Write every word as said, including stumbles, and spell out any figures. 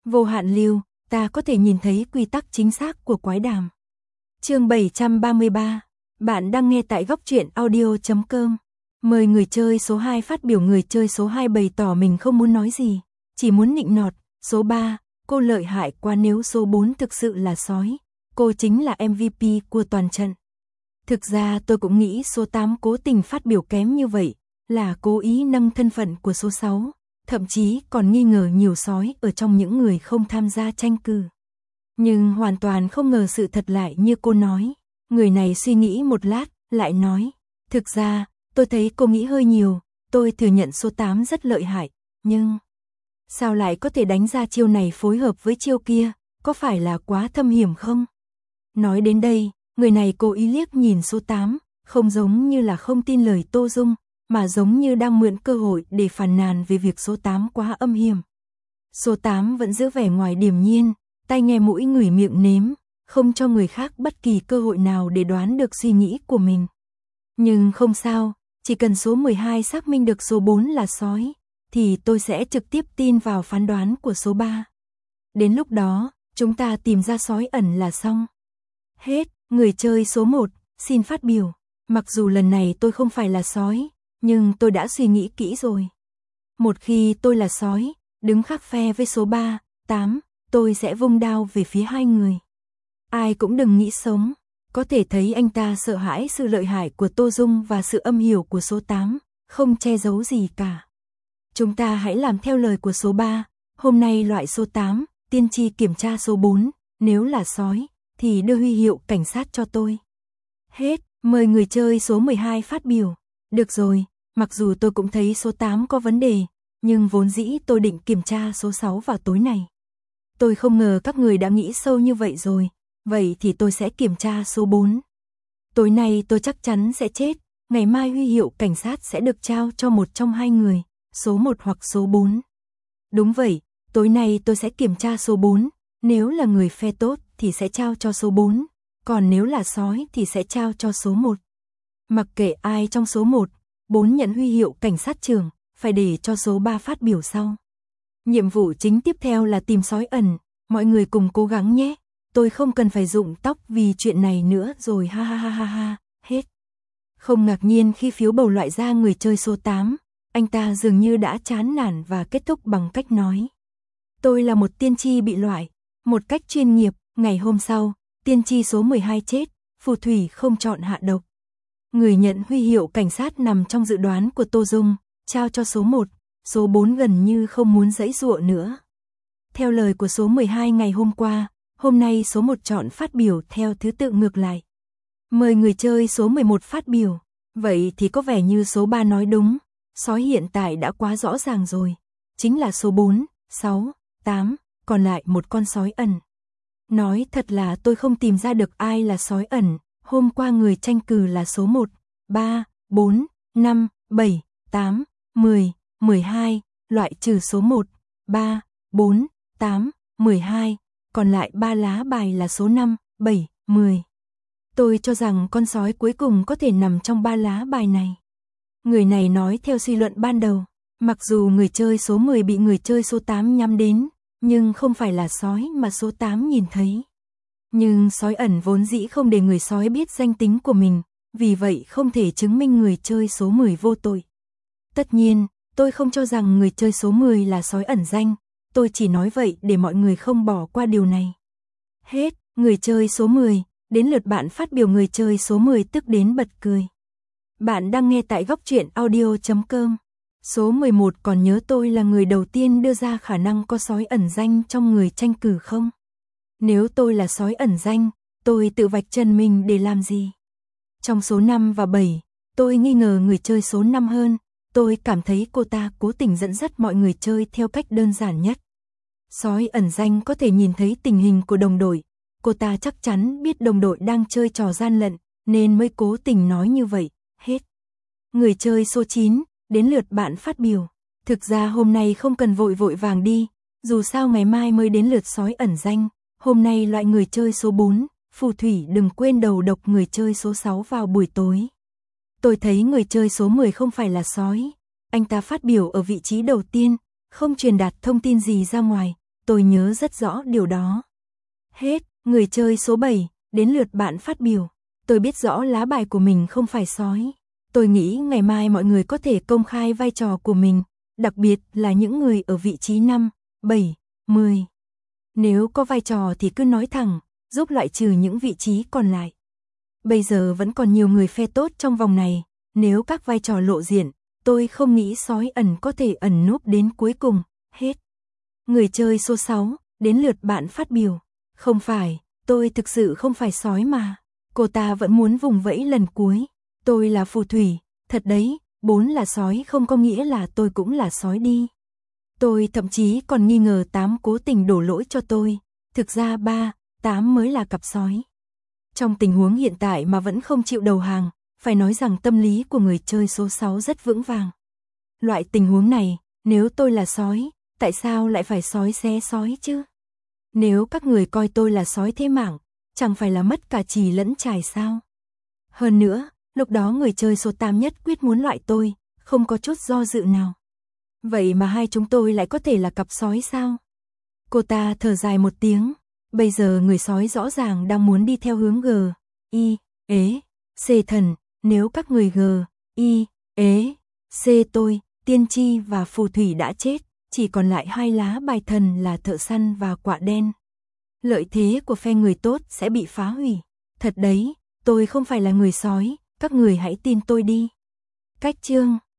Vô hạn lưu, ta có thể nhìn thấy quy tắc chính xác của quái đàm. Chương bảy trăm ba mươi ba. Bạn đang nghe tại góc truyện audio chấm com. Mời người chơi số hai phát biểu. Người chơi số hai bày tỏ mình không muốn nói gì, chỉ muốn nịnh nọt. Số ba, cô lợi hại quá, nếu số bốn thực sự là sói, cô chính là em vê pê của toàn trận. Thực ra tôi cũng nghĩ số tám cố tình phát biểu kém như vậy là cố ý nâng thân phận của số sáu, thậm chí còn nghi ngờ nhiều sói ở trong những người không tham gia tranh cử. Nhưng hoàn toàn không ngờ sự thật lại như cô nói. Người này suy nghĩ một lát, lại nói, thực ra, tôi thấy cô nghĩ hơi nhiều, tôi thừa nhận số tám rất lợi hại, nhưng sao lại có thể đánh ra chiêu này phối hợp với chiêu kia, có phải là quá thâm hiểm không? Nói đến đây, người này cố ý liếc nhìn số tám, không giống như là không tin lời Tô Dung, mà giống như đang mượn cơ hội để phàn nàn về việc số tám quá âm hiểm. Số tám vẫn giữ vẻ ngoài điềm nhiên, tai nghe mũi ngửi miệng nếm, không cho người khác bất kỳ cơ hội nào để đoán được suy nghĩ của mình. Nhưng không sao, chỉ cần số mười hai xác minh được số bốn là sói, thì tôi sẽ trực tiếp tin vào phán đoán của số ba. Đến lúc đó, chúng ta tìm ra sói ẩn là xong. Hết, người chơi số một, xin phát biểu. Mặc dù lần này tôi không phải là sói, nhưng tôi đã suy nghĩ kỹ rồi. Một khi tôi là sói, đứng khác phe với số ba, tám, tôi sẽ vung đao về phía hai người. Ai cũng đừng nghĩ sống, có thể thấy anh ta sợ hãi sự lợi hại của Tô Dung và sự âm hiểm của số tám, không che giấu gì cả. Chúng ta hãy làm theo lời của số ba, hôm nay loại số tám, tiên tri kiểm tra số bốn, nếu là sói, thì đưa huy hiệu cảnh sát cho tôi. Hết, mời người chơi số mười hai phát biểu. Được rồi, mặc dù tôi cũng thấy số tám có vấn đề, nhưng vốn dĩ tôi định kiểm tra số sáu vào tối này. Tôi không ngờ các người đã nghĩ sâu như vậy rồi, vậy thì tôi sẽ kiểm tra số bốn. Tối nay tôi chắc chắn sẽ chết, ngày mai huy hiệu cảnh sát sẽ được trao cho một trong hai người, số một hoặc số bốn. Đúng vậy, tối nay tôi sẽ kiểm tra số bốn, nếu là người phe tốt thì sẽ trao cho số bốn, còn nếu là sói thì sẽ trao cho số một. Mặc kệ ai trong số một, bốn nhận huy hiệu cảnh sát trưởng, phải để cho số ba phát biểu sau. Nhiệm vụ chính tiếp theo là tìm sói ẩn, mọi người cùng cố gắng nhé. Tôi không cần phải rụng tóc vì chuyện này nữa rồi, ha ha ha ha ha, hết. Không ngạc nhiên khi phiếu bầu loại ra người chơi số tám, anh ta dường như đã chán nản và kết thúc bằng cách nói. Tôi là một tiên tri bị loại, một cách chuyên nghiệp. Ngày hôm sau, tiên tri số mười hai chết, phù thủy không chọn hạ độc. Người nhận huy hiệu cảnh sát nằm trong dự đoán của Tô Dung, trao cho số một, số bốn gần như không muốn giãy giụa nữa. Theo lời của số mười hai ngày hôm qua, hôm nay số một chọn phát biểu theo thứ tự ngược lại. Mời người chơi số mười một phát biểu. Vậy thì có vẻ như số ba nói đúng, sói hiện tại đã quá rõ ràng rồi, chính là số bốn, sáu, tám, còn lại một con sói ẩn. Nói thật là tôi không tìm ra được ai là sói ẩn, hôm qua người tranh cử là số một, ba, bốn, năm, bảy, tám, mười, mười hai, loại trừ số một, ba, bốn, tám, mười hai, còn lại ba lá bài là số năm, bảy, mười. Tôi cho rằng con sói cuối cùng có thể nằm trong ba lá bài này. Người này nói theo suy luận ban đầu, mặc dù người chơi số mười bị người chơi số tám nhắm đến, nhưng không phải là sói mà số tám nhìn thấy. Nhưng sói ẩn vốn dĩ không để người sói biết danh tính của mình, vì vậy không thể chứng minh người chơi số mười vô tội. Tất nhiên, tôi không cho rằng người chơi số mười là sói ẩn danh, tôi chỉ nói vậy để mọi người không bỏ qua điều này. Hết, người chơi số mười, đến lượt bạn phát biểu. Người chơi số mười tức đến bật cười. Bạn đang nghe tại góc truyện audio chấm com. Số mười một còn nhớ tôi là người đầu tiên đưa ra khả năng có sói ẩn danh trong người tranh cử không? Nếu tôi là sói ẩn danh, tôi tự vạch chân mình để làm gì? Trong số năm và bảy, tôi nghi ngờ người chơi số năm hơn, tôi cảm thấy cô ta cố tình dẫn dắt mọi người chơi theo cách đơn giản nhất. Sói ẩn danh có thể nhìn thấy tình hình của đồng đội, cô ta chắc chắn biết đồng đội đang chơi trò gian lận, nên mới cố tình nói như vậy, hết. Người chơi số chín, đến lượt bạn phát biểu. Thực ra hôm nay không cần vội vội vàng đi, dù sao ngày mai mới đến lượt sói ẩn danh, hôm nay loại người chơi số bốn, phù thủy đừng quên đầu độc người chơi số sáu vào buổi tối. Tôi thấy người chơi số mười không phải là sói, anh ta phát biểu ở vị trí đầu tiên, không truyền đạt thông tin gì ra ngoài, tôi nhớ rất rõ điều đó. Hết, người chơi số bảy, đến lượt bạn phát biểu. Tôi biết rõ lá bài của mình không phải sói. Tôi nghĩ ngày mai mọi người có thể công khai vai trò của mình, đặc biệt là những người ở vị trí năm, bảy, mười. Nếu có vai trò thì cứ nói thẳng, giúp loại trừ những vị trí còn lại. Bây giờ vẫn còn nhiều người phe tốt trong vòng này, nếu các vai trò lộ diện, tôi không nghĩ sói ẩn có thể ẩn núp đến cuối cùng. Hết. Người chơi số sáu, đến lượt bạn phát biểu. Không phải, tôi thực sự không phải sói mà. Cô ta vẫn muốn vùng vẫy lần cuối. Tôi là phù thủy, thật đấy, bốn là sói không có nghĩa là tôi cũng là sói đi. Tôi thậm chí còn nghi ngờ tám cố tình đổ lỗi cho tôi. Thực ra ba, tám mới là cặp sói. Trong tình huống hiện tại mà vẫn không chịu đầu hàng, phải nói rằng tâm lý của người chơi số sáu rất vững vàng. Loại tình huống này, nếu tôi là sói, tại sao lại phải sói xé sói chứ? Nếu các người coi tôi là sói thế mảng, chẳng phải là mất cả chì lẫn chài sao? Hơn nữa, lúc đó người chơi số tám nhất quyết muốn loại tôi, không có chút do dự nào. Vậy mà hai chúng tôi lại có thể là cặp sói sao? Cô ta thở dài một tiếng. Bây giờ người sói rõ ràng đang muốn đi theo hướng G, I, ế, C thần. Nếu các người G, I, ế, C tôi, tiên tri và phù thủy đã chết, chỉ còn lại hai lá bài thần là thợ săn và quạ đen. Lợi thế của phe người tốt sẽ bị phá hủy. Thật đấy, tôi không phải là người sói, các người hãy tin tôi đi. Cách chương